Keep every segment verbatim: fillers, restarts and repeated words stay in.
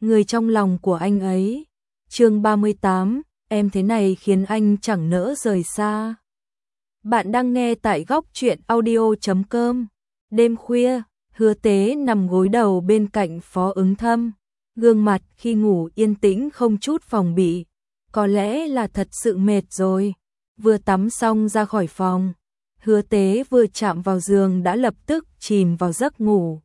người trong lòng của anh ấy. Chương ba mươi tám, em thế này khiến anh chẳng nỡ rời xa. Bạn đang nghe tại góc truyện audio chấm com. Đêm khuya, Hứa Tế nằm gối đầu bên cạnh Phó Ứng Thâm, gương mặt khi ngủ yên tĩnh không chút phòng bị, có lẽ là thật sự mệt rồi. Vừa tắm xong ra khỏi phòng, Hứa Tế vừa chạm vào giường đã lập tức chìm vào giấc ngủ.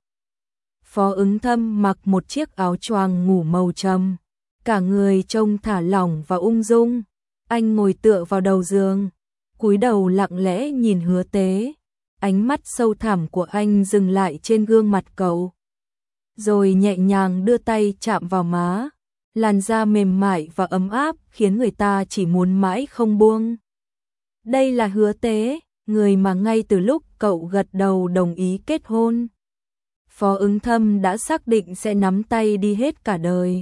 Phó Ứng Thâm mặc một chiếc áo choàng ngủ màu trầm, cả người trông thả lỏng và ung dung. Anh ngồi tựa vào đầu giường, cúi đầu lặng lẽ nhìn Hứa Tế. Ánh mắt sâu thẳm của anh dừng lại trên gương mặt cậu, rồi nhẹ nhàng đưa tay chạm vào má. Làn da mềm mại và ấm áp khiến người ta chỉ muốn mãi không buông. Đây là Hứa Tế, người mà ngay từ lúc cậu gật đầu đồng ý kết hôn, Phó Ứng Thâm đã xác định sẽ nắm tay đi hết cả đời.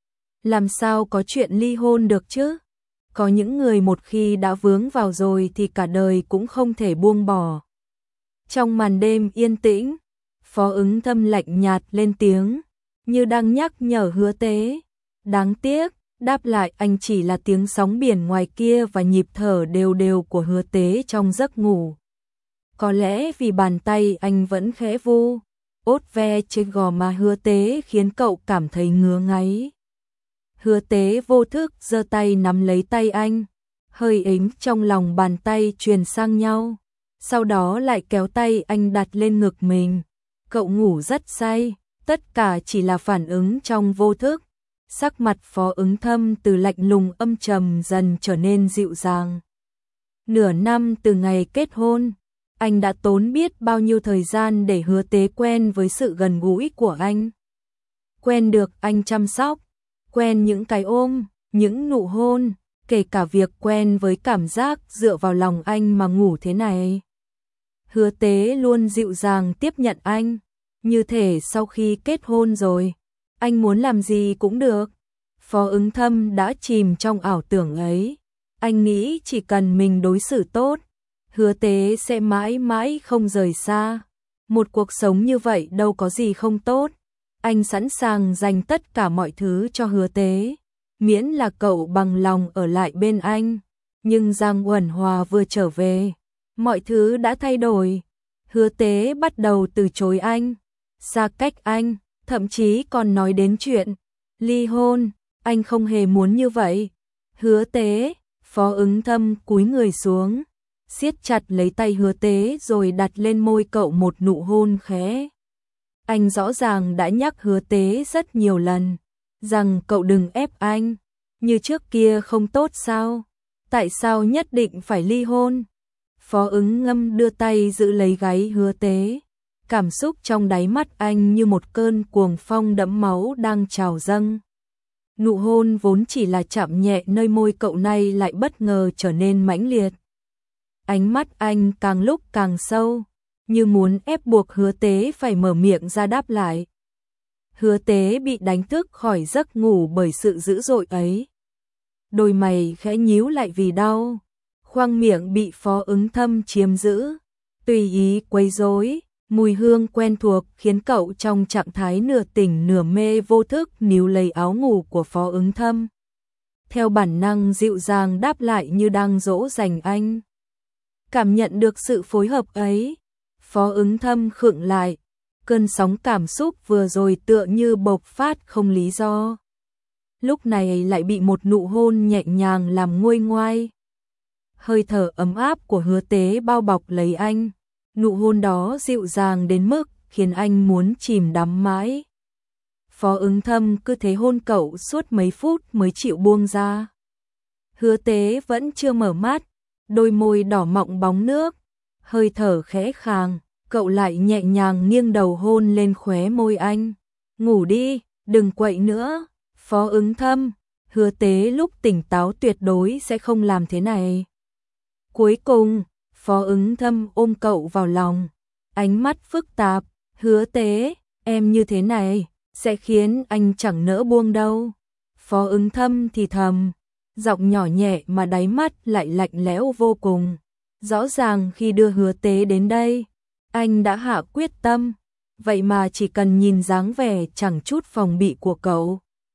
Làm sao có chuyện ly hôn được chứ? Có những người một khi đã vướng vào rồi thì cả đời cũng không thể buông bỏ. Trong màn đêm yên tĩnh, Phó Ứng Thâm lạnh nhạt lên tiếng, như đang nhắc nhở Hứa Tế. Đáng tiếc, đáp lại anh chỉ là tiếng sóng biển ngoài kia và nhịp thở đều đều của Hứa Tế trong giấc ngủ. Có lẽ vì bàn tay anh vẫn khẽ vu ốt ve trên gò má Hứa Tế khiến cậu cảm thấy ngứa ngáy. Hứa Tế vô thức giơ tay nắm lấy tay anh, hơi ấm trong lòng bàn tay truyền sang nhau, sau đó lại kéo tay anh đặt lên ngực mình. Cậu ngủ rất say, tất cả chỉ là phản ứng trong vô thức. Sắc mặt Phó Ứng Thâm từ lạnh lùng âm trầm dần trở nên dịu dàng. Nửa năm từ ngày kết hôn, anh đã tốn biết bao nhiêu thời gian để Hứa Tế quen với sự gần gũi của anh. Quen được anh chăm sóc, quen những cái ôm, những nụ hôn, kể cả việc quen với cảm giác dựa vào lòng anh mà ngủ thế này. Hứa Tế luôn dịu dàng tiếp nhận anh, như thể sau khi kết hôn rồi, anh muốn làm gì cũng được. Phó Ứng Thâm đã chìm trong ảo tưởng ấy. Anh nghĩ chỉ cần mình đối xử tốt, Hứa Tế sẽ mãi mãi không rời xa. Một cuộc sống như vậy đâu có gì không tốt. Anh sẵn sàng dành tất cả mọi thứ cho Hứa Tế, miễn là cậu bằng lòng ở lại bên anh. Nhưng Giang Uẩn Hòa vừa trở về, mọi thứ đã thay đổi. Hứa Tế bắt đầu từ chối anh, xa cách anh, thậm chí còn nói đến chuyện ly hôn. Anh không hề muốn như vậy. Hứa Tế, Phó Ứng Thâm cúi người xuống, siết chặt lấy tay Hứa Tế rồi đặt lên môi cậu một nụ hôn khẽ. Anh rõ ràng đã nhắc Hứa Tế rất nhiều lần rằng cậu đừng ép anh, như trước kia không tốt sao? Tại sao nhất định phải ly hôn? Phó Ứng Ngâm đưa tay giữ lấy gáy Hứa Tế, cảm xúc trong đáy mắt anh như một cơn cuồng phong đẫm máu đang trào dâng. Nụ hôn vốn chỉ là chạm nhẹ nơi môi cậu này lại bất ngờ trở nên mãnh liệt. Ánh mắt anh càng lúc càng sâu, như muốn ép buộc Hứa Tế phải mở miệng ra đáp lại. Hứa Tế bị đánh thức khỏi giấc ngủ bởi sự dữ dội ấy. Đôi mày khẽ nhíu lại vì đau, khoang miệng bị Phó Ứng Thâm chiếm giữ, tùy ý quấy rối. Mùi hương quen thuộc khiến cậu trong trạng thái nửa tỉnh nửa mê vô thức níu lấy áo ngủ của Phó Ứng Thâm. Theo bản năng dịu dàng đáp lại như đang dỗ dành anh. Cảm nhận được sự phối hợp ấy, Phó Ứng Thâm khựng lại, cơn sóng cảm xúc vừa rồi tựa như bộc phát không lý do. Lúc này lại bị một nụ hôn nhẹ nhàng làm nguôi ngoai. Hơi thở ấm áp của Hứa Tế bao bọc lấy anh. Nụ hôn đó dịu dàng đến mức khiến anh muốn chìm đắm mãi. Phó Ứng Thâm cứ thế hôn cậu suốt mấy phút mới chịu buông ra. Hứa Tế vẫn chưa mở mắt, đôi môi đỏ mọng bóng nước, hơi thở khẽ khàng, cậu lại nhẹ nhàng nghiêng đầu hôn lên khóe môi anh. Ngủ đi, đừng quậy nữa. Phó Ứng Thâm, Hứa Tế lúc tỉnh táo tuyệt đối sẽ không làm thế này. Cuối cùng, Phó Ứng Thâm ôm cậu vào lòng, ánh mắt phức tạp. Hứa Tế, em như thế này sẽ khiến anh chẳng nỡ buông đâu. Phó Ứng Thâm thì thầm, giọng nhỏ nhẹ mà đáy mắt lại lạnh lẽo vô cùng. Rõ ràng khi đưa Hứa Tế đến đây, anh đã hạ quyết tâm, vậy mà chỉ cần nhìn dáng vẻ chẳng chút phòng bị của cậu,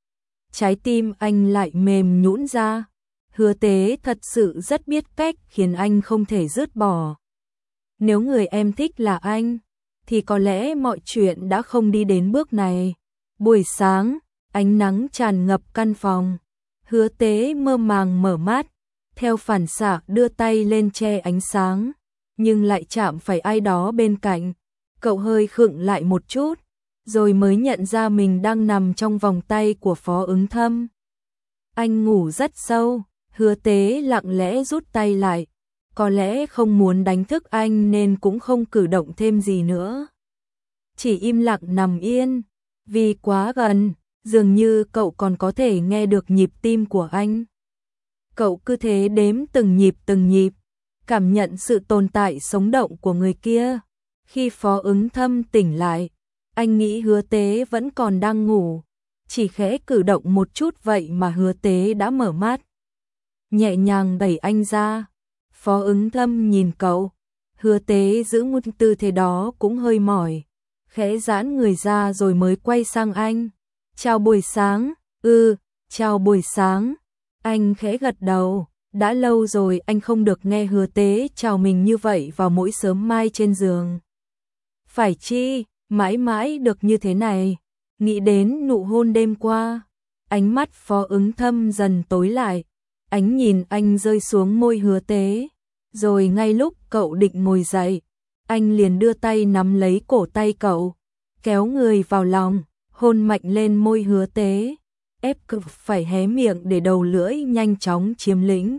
trái tim anh lại mềm nhũn ra. Hứa Tế thật sự rất biết cách khiến anh không thể dứt bỏ. Nếu người em thích là anh, thì có lẽ mọi chuyện đã không đi đến bước này. Buổi sáng, ánh nắng tràn ngập căn phòng. Hứa Tế mơ màng mở mắt, theo phản xạ đưa tay lên che ánh sáng, nhưng lại chạm phải ai đó bên cạnh. Cậu hơi khựng lại một chút, rồi mới nhận ra mình đang nằm trong vòng tay của Phó Ứng Thâm. Anh ngủ rất sâu, Hứa Tế lặng lẽ rút tay lại, có lẽ không muốn đánh thức anh nên cũng không cử động thêm gì nữa. Chỉ im lặng nằm yên, vì quá gần, dường như cậu còn có thể nghe được nhịp tim của anh. Cậu cứ thế đếm từng nhịp từng nhịp, cảm nhận sự tồn tại sống động của người kia. Khi Phó Ứng Thâm tỉnh lại, anh nghĩ Hứa Tế vẫn còn đang ngủ, chỉ khẽ cử động một chút vậy mà Hứa Tế đã mở mắt. Nhẹ nhàng đẩy anh ra, Phó Ứng Thâm nhìn cậu, Hứa Tế giữ một tư thế đó cũng hơi mỏi, khẽ giãn người ra rồi mới quay sang anh. Chào buổi sáng, ừ, chào buổi sáng, anh khẽ gật đầu, đã lâu rồi anh không được nghe Hứa Tế chào mình như vậy vào mỗi sớm mai trên giường. Phải chi, mãi mãi được như thế này, nghĩ đến nụ hôn đêm qua, ánh mắt Phó Ứng Thâm dần tối lại, ánh nhìn anh rơi xuống môi Hứa Tế, rồi ngay lúc cậu định ngồi dậy, anh liền đưa tay nắm lấy cổ tay cậu, kéo người vào lòng, hôn mạnh lên môi Hứa Tế, ép cực phải hé miệng để đầu lưỡi nhanh chóng chiếm lĩnh.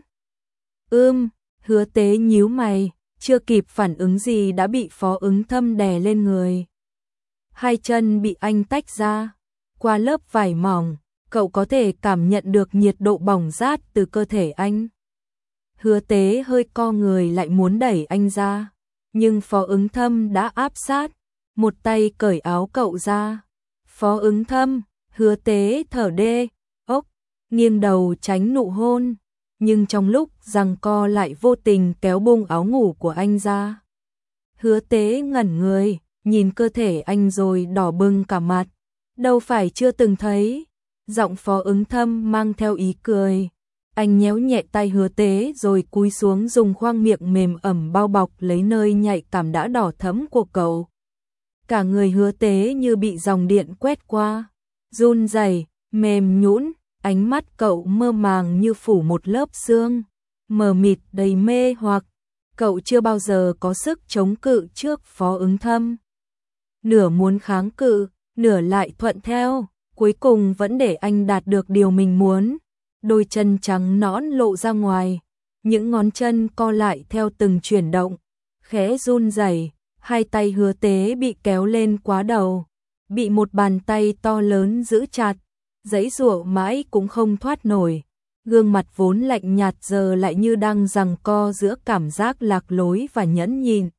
Ưm, Hứa Tế nhíu mày, chưa kịp phản ứng gì đã bị Phó Ứng Thâm đè lên người. Hai chân bị anh tách ra, qua lớp vải mỏng, cậu có thể cảm nhận được nhiệt độ bỏng rát từ cơ thể anh. Hứa Tế hơi co người lại muốn đẩy anh ra, nhưng Phó Ứng Thâm đã áp sát, một tay cởi áo cậu ra. Phó Ứng Thâm, Hứa Tế thở đê, ốc, nghiêng đầu tránh nụ hôn, nhưng trong lúc giằng co lại vô tình kéo bung áo ngủ của anh ra. Hứa Tế ngẩn người, nhìn cơ thể anh rồi đỏ bừng cả mặt, đâu phải chưa từng thấy. Giọng Phó Ứng Thâm mang theo ý cười, anh nhéo nhẹ tay Hứa Tế rồi cúi xuống dùng khoang miệng mềm ẩm bao bọc lấy nơi nhạy cảm đã đỏ thẫm của cậu. Cả người Hứa Tế như bị dòng điện quét qua, run rẩy, mềm nhũn, ánh mắt cậu mơ màng như phủ một lớp sương, mờ mịt đầy mê hoặc. Cậu chưa bao giờ có sức chống cự trước Phó Ứng Thâm. Nửa muốn kháng cự, nửa lại thuận theo, cuối cùng vẫn để anh đạt được điều mình muốn. Đôi chân trắng nõn lộ ra ngoài, những ngón chân co lại theo từng chuyển động, khẽ run rẩy, hai tay Hứa Tế bị kéo lên quá đầu, bị một bàn tay to lớn giữ chặt, giãy giụa mãi cũng không thoát nổi. Gương mặt vốn lạnh nhạt giờ lại như đang giằng co giữa cảm giác lạc lối và nhẫn nhịn.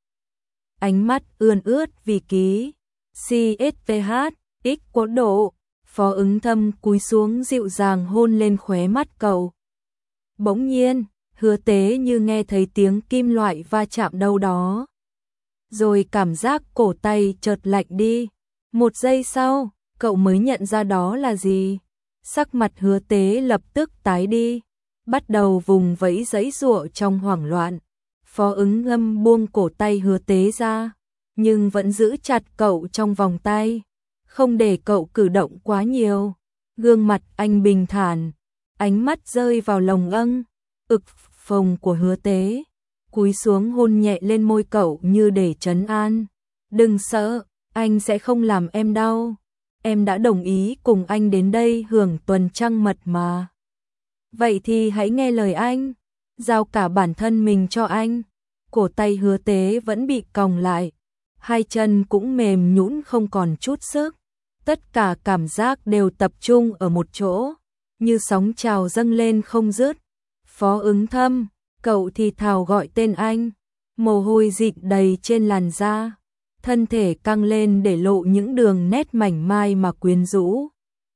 Ánh mắt ươn ướt vì ký xê ét vê hát x có độ. Phó Ứng Thâm cúi xuống dịu dàng hôn lên khóe mắt cậu. Bỗng nhiên, Hứa Tế như nghe thấy tiếng kim loại va chạm đâu đó. Rồi cảm giác cổ tay chợt lạnh đi. Một giây sau, cậu mới nhận ra đó là gì. Sắc mặt Hứa Tế lập tức tái đi, bắt đầu vùng vẫy giãy giụa trong hoảng loạn. Phó Ứng Thâm buông cổ tay Hứa Tế ra, nhưng vẫn giữ chặt cậu trong vòng tay, không để cậu cử động quá nhiều. Gương mặt anh bình thản, ánh mắt rơi vào lồng âng, ực phồng của Hứa Tế, cúi xuống hôn nhẹ lên môi cậu như để trấn an. Đừng sợ, anh sẽ không làm em đau. Em đã đồng ý cùng anh đến đây hưởng tuần trăng mật mà. Vậy thì hãy nghe lời anh, giao cả bản thân mình cho anh. Cổ tay Hứa Tế vẫn bị còng lại, hai chân cũng mềm nhũn không còn chút sức. Tất cả cảm giác đều tập trung ở một chỗ, như sóng trào dâng lên không dứt. Phó Ứng Thâm, cậu thì thào gọi tên anh, mồ hôi dịn đầy trên làn da, thân thể căng lên để lộ những đường nét mảnh mai mà quyến rũ.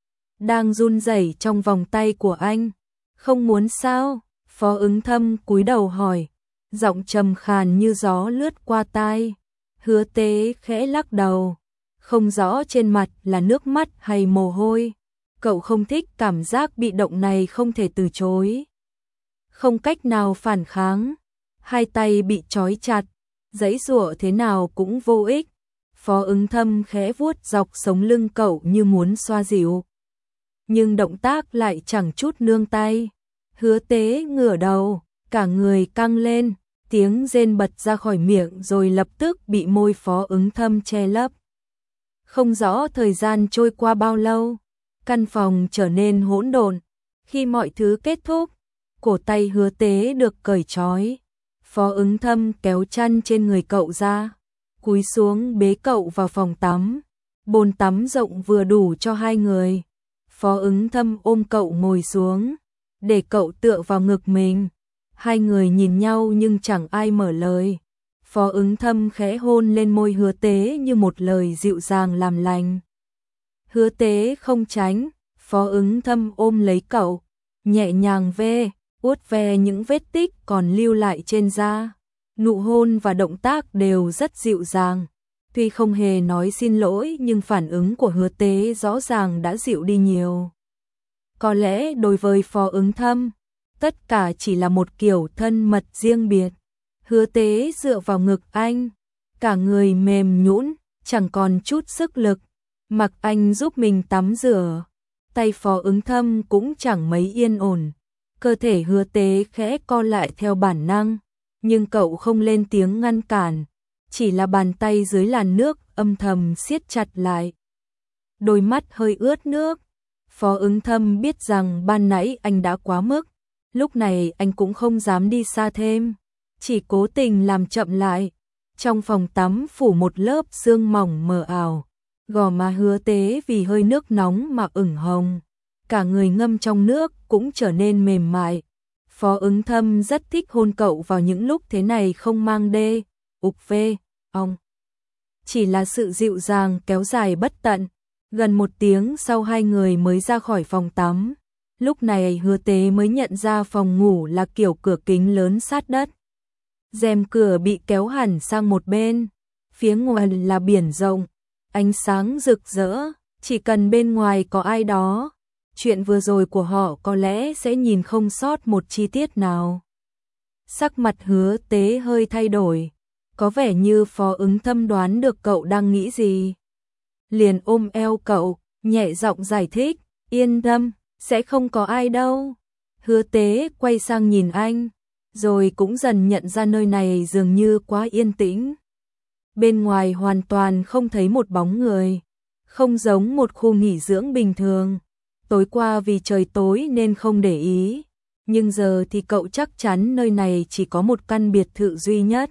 Đang run rẩy trong vòng tay của anh, không muốn sao? Phó Ứng Thâm cúi đầu hỏi, giọng trầm khàn như gió lướt qua tai. Hứa Tế khẽ lắc đầu, không rõ trên mặt là nước mắt hay mồ hôi. Cậu không thích cảm giác bị động này, không thể từ chối. Không cách nào phản kháng, hai tay bị trói chặt, giãy giụa thế nào cũng vô ích. Phó Ứng Thâm khẽ vuốt dọc sống lưng cậu như muốn xoa dịu, nhưng động tác lại chẳng chút nương tay. Hứa Tế ngửa đầu, cả người căng lên, tiếng rên bật ra khỏi miệng rồi lập tức bị môi Phó Ứng Thâm che lấp. Không rõ thời gian trôi qua bao lâu, căn phòng trở nên hỗn độn. Khi mọi thứ kết thúc, cổ tay Hứa Tế được cởi trói. Phó Ứng Thâm kéo chăn trên người cậu ra, cúi xuống bế cậu vào phòng tắm. Bồn tắm rộng vừa đủ cho hai người. Phó Ứng Thâm ôm cậu ngồi xuống, để cậu tựa vào ngực mình. Hai người nhìn nhau nhưng chẳng ai mở lời. Phó Ứng Thâm khẽ hôn lên môi Hứa Tế như một lời dịu dàng làm lành. Hứa Tế không tránh, Phó Ứng Thâm ôm lấy cậu, nhẹ nhàng ve, uốt ve những vết tích còn lưu lại trên da. Nụ hôn và động tác đều rất dịu dàng. Tuy không hề nói xin lỗi nhưng phản ứng của Hứa Tế rõ ràng đã dịu đi nhiều. Có lẽ đối với Phó Ứng Thâm, tất cả chỉ là một kiểu thân mật riêng biệt. Hứa Tế dựa vào ngực anh, cả người mềm nhũn, chẳng còn chút sức lực, mặc anh giúp mình tắm rửa. Tay Phó Ứng Thâm cũng chẳng mấy yên ổn. Cơ thể Hứa Tế khẽ co lại theo bản năng, nhưng cậu không lên tiếng ngăn cản, chỉ là bàn tay dưới làn nước âm thầm siết chặt lại. Đôi mắt hơi ướt nước. Phó Ứng Thâm biết rằng ban nãy anh đã quá mức, lúc này anh cũng không dám đi xa thêm, chỉ cố tình làm chậm lại. Trong phòng tắm phủ một lớp sương mỏng mờ ảo, gò má Hứa Tế vì hơi nước nóng mà ửng hồng, cả người ngâm trong nước cũng trở nên mềm mại. Phó Ứng Thâm rất thích hôn cậu vào những lúc thế này, không mang đê, ục vê, ong. Chỉ là sự dịu dàng kéo dài bất tận. Gần một tiếng sau hai người mới ra khỏi phòng tắm. Lúc này Hứa Tế mới nhận ra phòng ngủ là kiểu cửa kính lớn sát đất. Rèm cửa bị kéo hẳn sang một bên. Phía ngoài là biển rộng, ánh sáng rực rỡ. Chỉ cần bên ngoài có ai đó, chuyện vừa rồi của họ có lẽ sẽ nhìn không sót một chi tiết nào. Sắc mặt Hứa Tế hơi thay đổi, có vẻ như Phó Ứng Thâm đoán được cậu đang nghĩ gì. Liền ôm eo cậu, nhẹ giọng giải thích, yên tâm, sẽ không có ai đâu. Hứa Tế quay sang nhìn anh, rồi cũng dần nhận ra nơi này dường như quá yên tĩnh. Bên ngoài hoàn toàn không thấy một bóng người, không giống một khu nghỉ dưỡng bình thường. Tối qua vì trời tối nên không để ý, nhưng giờ thì cậu chắc chắn nơi này chỉ có một căn biệt thự duy nhất.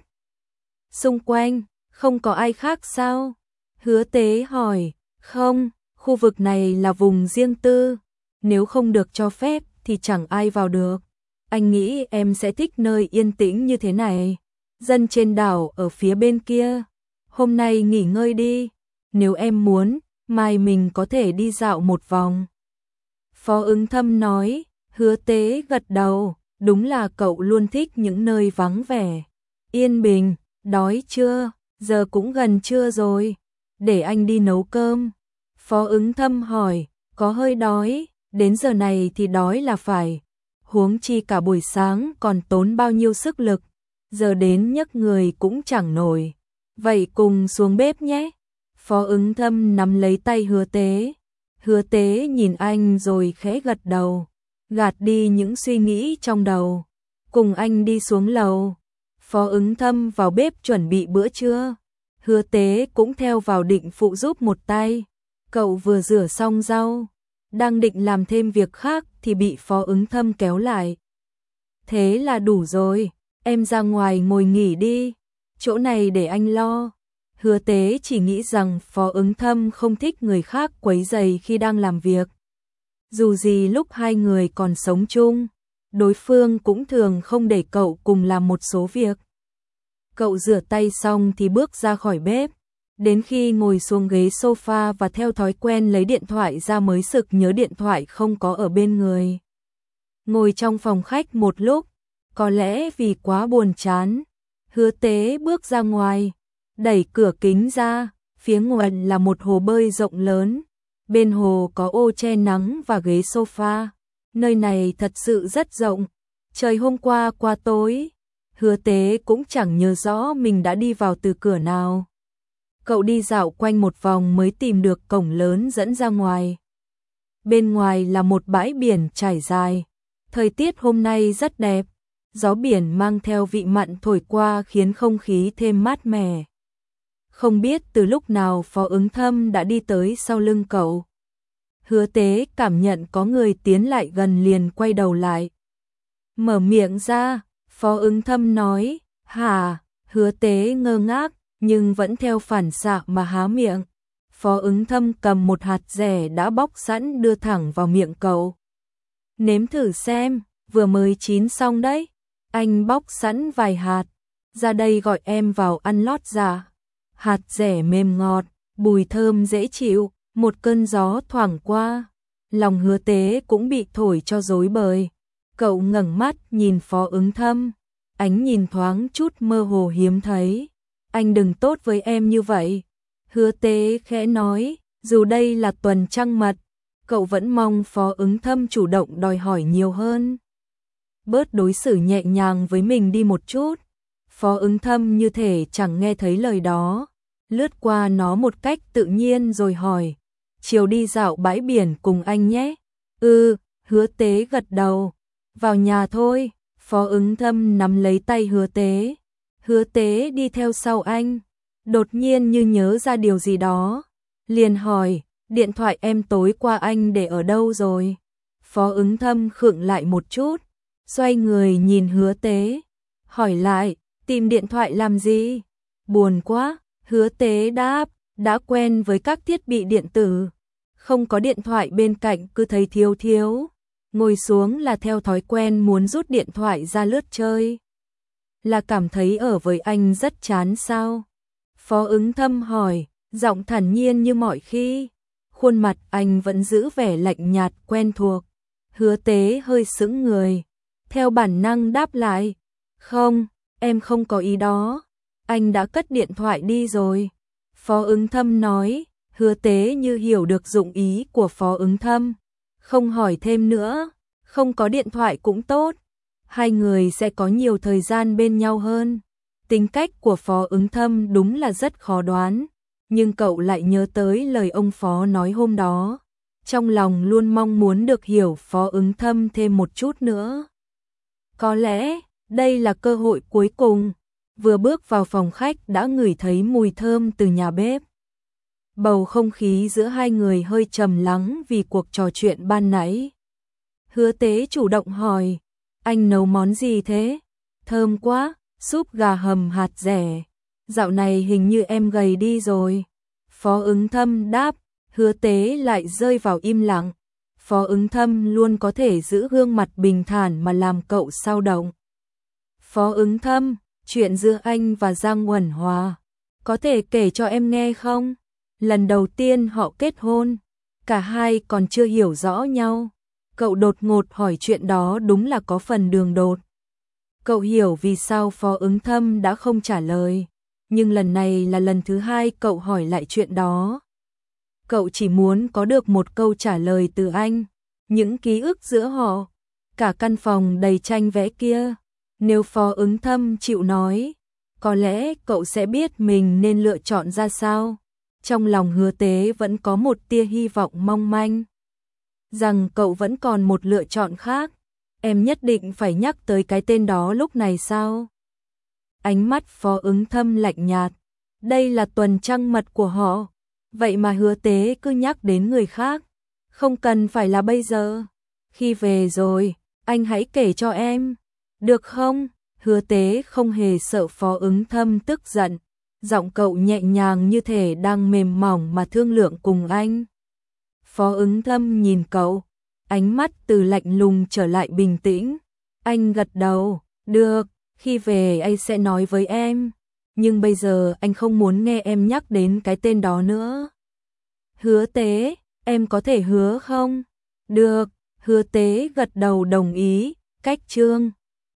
Xung quanh, không có ai khác sao? Hứa Tế hỏi, không, khu vực này là vùng riêng tư, nếu không được cho phép thì chẳng ai vào được. Anh nghĩ em sẽ thích nơi yên tĩnh như thế này. Dân trên đảo ở phía bên kia, hôm nay nghỉ ngơi đi, nếu em muốn, mai mình có thể đi dạo một vòng. Phó Ứng Thâm nói. Hứa Tế gật đầu, đúng là cậu luôn thích những nơi vắng vẻ, yên bình. Đói chưa? Giờ cũng gần trưa rồi, để anh đi nấu cơm. Phó Ứng Thâm hỏi, có hơi đói, đến giờ này thì đói là phải. Huống chi cả buổi sáng còn tốn bao nhiêu sức lực, giờ đến nhấc người cũng chẳng nổi. Vậy cùng xuống bếp nhé. Phó Ứng Thâm nắm lấy tay Hứa Tế. Hứa Tế nhìn anh rồi khẽ gật đầu, gạt đi những suy nghĩ trong đầu, cùng anh đi xuống lầu. Phó Ứng Thâm vào bếp chuẩn bị bữa trưa. Hứa Tế cũng theo vào định phụ giúp một tay. Cậu vừa rửa xong rau, đang định làm thêm việc khác thì bị Phó Ứng Thâm kéo lại. Thế là đủ rồi, em ra ngoài ngồi nghỉ đi, chỗ này để anh lo. Hứa Tế chỉ nghĩ rằng Phó Ứng Thâm không thích người khác quấy rầy khi đang làm việc. Dù gì lúc hai người còn sống chung, đối phương cũng thường không để cậu cùng làm một số việc. Cậu rửa tay xong thì bước ra khỏi bếp, đến khi ngồi xuống ghế sofa và theo thói quen lấy điện thoại ra mới sực nhớ điện thoại không có ở bên người. Ngồi trong phòng khách một lúc, có lẽ vì quá buồn chán, Hứa Tế bước ra ngoài, đẩy cửa kính ra, phía ngoài là một hồ bơi rộng lớn, Bên hồ có ô che nắng và ghế sofa. Nơi này thật sự rất rộng. Trời hôm qua qua tối, Hứa Tế cũng chẳng nhớ rõ mình đã đi vào từ cửa nào. Cậu đi dạo quanh một vòng mới tìm được cổng lớn dẫn ra ngoài. Bên ngoài là một bãi biển trải dài. Thời tiết hôm nay rất đẹp. Gió biển mang theo vị mặn thổi qua khiến không khí thêm mát mẻ. Không biết từ lúc nào Phó Ứng Thâm đã đi tới sau lưng cậu. Hứa Tế cảm nhận có người tiến lại gần liền quay đầu lại. Mở miệng ra, Phó Ứng Thâm nói, hả? Hứa Tế ngơ ngác, nhưng vẫn theo phản xạ mà há miệng. Phó Ứng Thâm cầm một hạt dẻ đã bóc sẵn đưa thẳng vào miệng cậu. Nếm thử xem, vừa mới chín xong đấy. Anh bóc sẵn vài hạt, ra đây gọi em vào ăn lót dạ. Hạt dẻ mềm ngọt, mùi thơm dễ chịu, một cơn gió thoảng qua. Lòng Hứa Tế cũng bị thổi cho rối bời. Cậu ngẩng mắt nhìn Phó Ứng Thâm, ánh nhìn thoáng chút mơ hồ hiếm thấy. Anh đừng tốt với em như vậy. Hứa Tế khẽ nói, dù đây là tuần trăng mật, cậu vẫn mong Phó Ứng Thâm chủ động đòi hỏi nhiều hơn. Bớt đối xử nhẹ nhàng với mình đi một chút. Phó Ứng Thâm như thể chẳng nghe thấy lời đó, lướt qua nó một cách tự nhiên rồi hỏi, chiều đi dạo bãi biển cùng anh nhé. Ừ, Hứa Tế gật đầu. Vào nhà thôi. Phó Ứng Thâm nắm lấy tay Hứa Tế. Hứa Tế đi theo sau anh. Đột nhiên như nhớ ra điều gì đó, liền hỏi, điện thoại em tối qua anh để ở đâu rồi? Phó Ứng Thâm khựng lại một chút, xoay người nhìn Hứa Tế, hỏi lại, tìm điện thoại làm gì? Buồn quá. Hứa Tế đáp, đã quen với các thiết bị điện tử, không có điện thoại bên cạnh cứ thấy thiếu thiếu. Ngồi xuống là theo thói quen muốn rút điện thoại ra lướt chơi. Là cảm thấy ở với anh rất chán sao? Phó Ứng Thâm hỏi, giọng thản nhiên như mọi khi. Khuôn mặt anh vẫn giữ vẻ lạnh nhạt quen thuộc. Hứa Tế hơi sững người, theo bản năng đáp lại, không, em không có ý đó. Anh đã cất điện thoại đi rồi. Phó Ứng Thâm nói. Hứa Tế như hiểu được dụng ý của Phó Ứng Thâm, không hỏi thêm nữa. Không có điện thoại cũng tốt, hai người sẽ có nhiều thời gian bên nhau hơn. Tính cách của Phó Ứng Thâm đúng là rất khó đoán, nhưng cậu lại nhớ tới lời ông Phó nói hôm đó. Trong lòng luôn mong muốn được hiểu Phó Ứng Thâm thêm một chút nữa. Có lẽ đây là cơ hội cuối cùng. Vừa bước vào phòng khách đã ngửi thấy mùi thơm từ nhà bếp. Bầu không khí giữa hai người hơi trầm lắng vì cuộc trò chuyện ban nãy. Hứa Tế chủ động hỏi, anh nấu món gì thế? Thơm quá, súp gà hầm hạt dẻ. Dạo này hình như em gầy đi rồi. Phó Ứng Thâm đáp. Hứa Tế lại rơi vào im lặng. Phó Ứng Thâm luôn có thể giữ gương mặt bình thản mà làm cậu sao động. Phó Ứng Thâm, chuyện giữa anh và Giang Uẩn Hòa, có thể kể cho em nghe không? Lần đầu tiên họ kết hôn, cả hai còn chưa hiểu rõ nhau. Cậu đột ngột hỏi chuyện đó đúng là có phần đường đột. Cậu hiểu vì sao Phó Ứng Thâm đã không trả lời, nhưng lần này là lần thứ hai cậu hỏi lại chuyện đó. Cậu chỉ muốn có được một câu trả lời từ anh. Những ký ức giữa họ, cả căn phòng đầy tranh vẽ kia, nếu Phó Ứng Thâm chịu nói, có lẽ cậu sẽ biết mình nên lựa chọn ra sao. Trong lòng Hứa Tế vẫn có một tia hy vọng mong manh, rằng cậu vẫn còn một lựa chọn khác. Em nhất định phải nhắc tới cái tên đó lúc này sao? Ánh mắt Phó Ứng Thâm lạnh nhạt. Đây là tuần trăng mật của họ, vậy mà Hứa Tế cứ nhắc đến người khác. Không cần phải là bây giờ. Khi về rồi, anh hãy kể cho em, được không? Hứa Tế không hề sợ Phó Ứng Thâm tức giận. Giọng cậu nhẹ nhàng như thể đang mềm mỏng mà thương lượng cùng anh. Phó Ứng Thâm nhìn cậu, ánh mắt từ lạnh lùng trở lại bình tĩnh. Anh gật đầu, được, khi về anh sẽ nói với em. Nhưng bây giờ anh không muốn nghe em nhắc đến cái tên đó nữa. Hứa Tế, em có thể hứa không? Được, Hứa Tế gật đầu đồng ý. Cách chương